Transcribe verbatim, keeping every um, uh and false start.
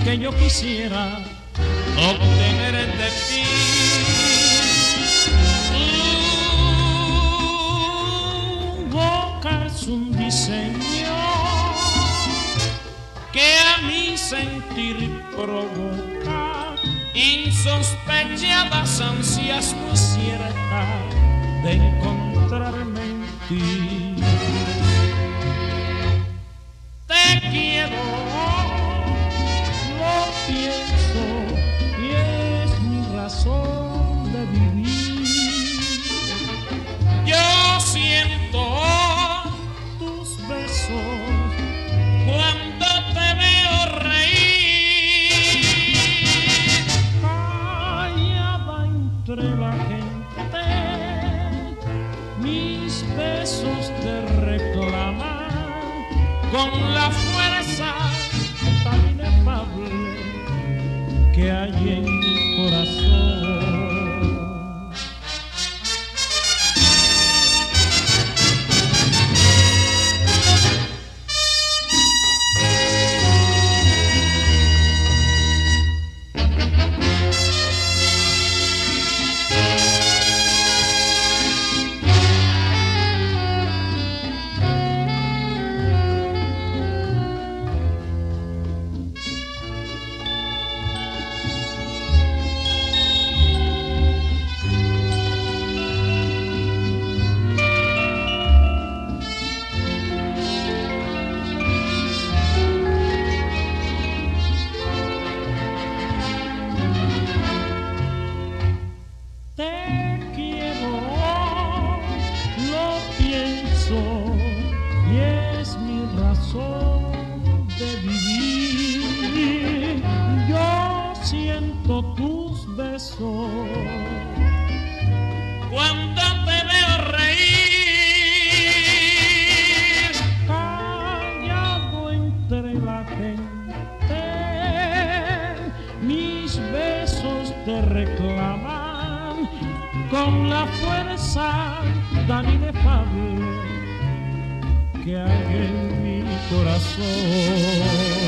que yo quisiera obtener de ti. Tu boca es un diseño que a mi sentir provoca insospechadas ansias muy ciertas de encontrarme en ti. Te quiero, lo pienso y es mi razón de vivir. Yo siento tus besos cuando te veo reír, callada entre la gente, mis besos te reclaman con la fuerza tan inefable que hay en mi corazón. Y es mi razón de vivir. Yo siento tus besos cuando te veo reír, callado entre la gente, mis besos te reclaman con la fuerza tan inefable que hay en mi corazón.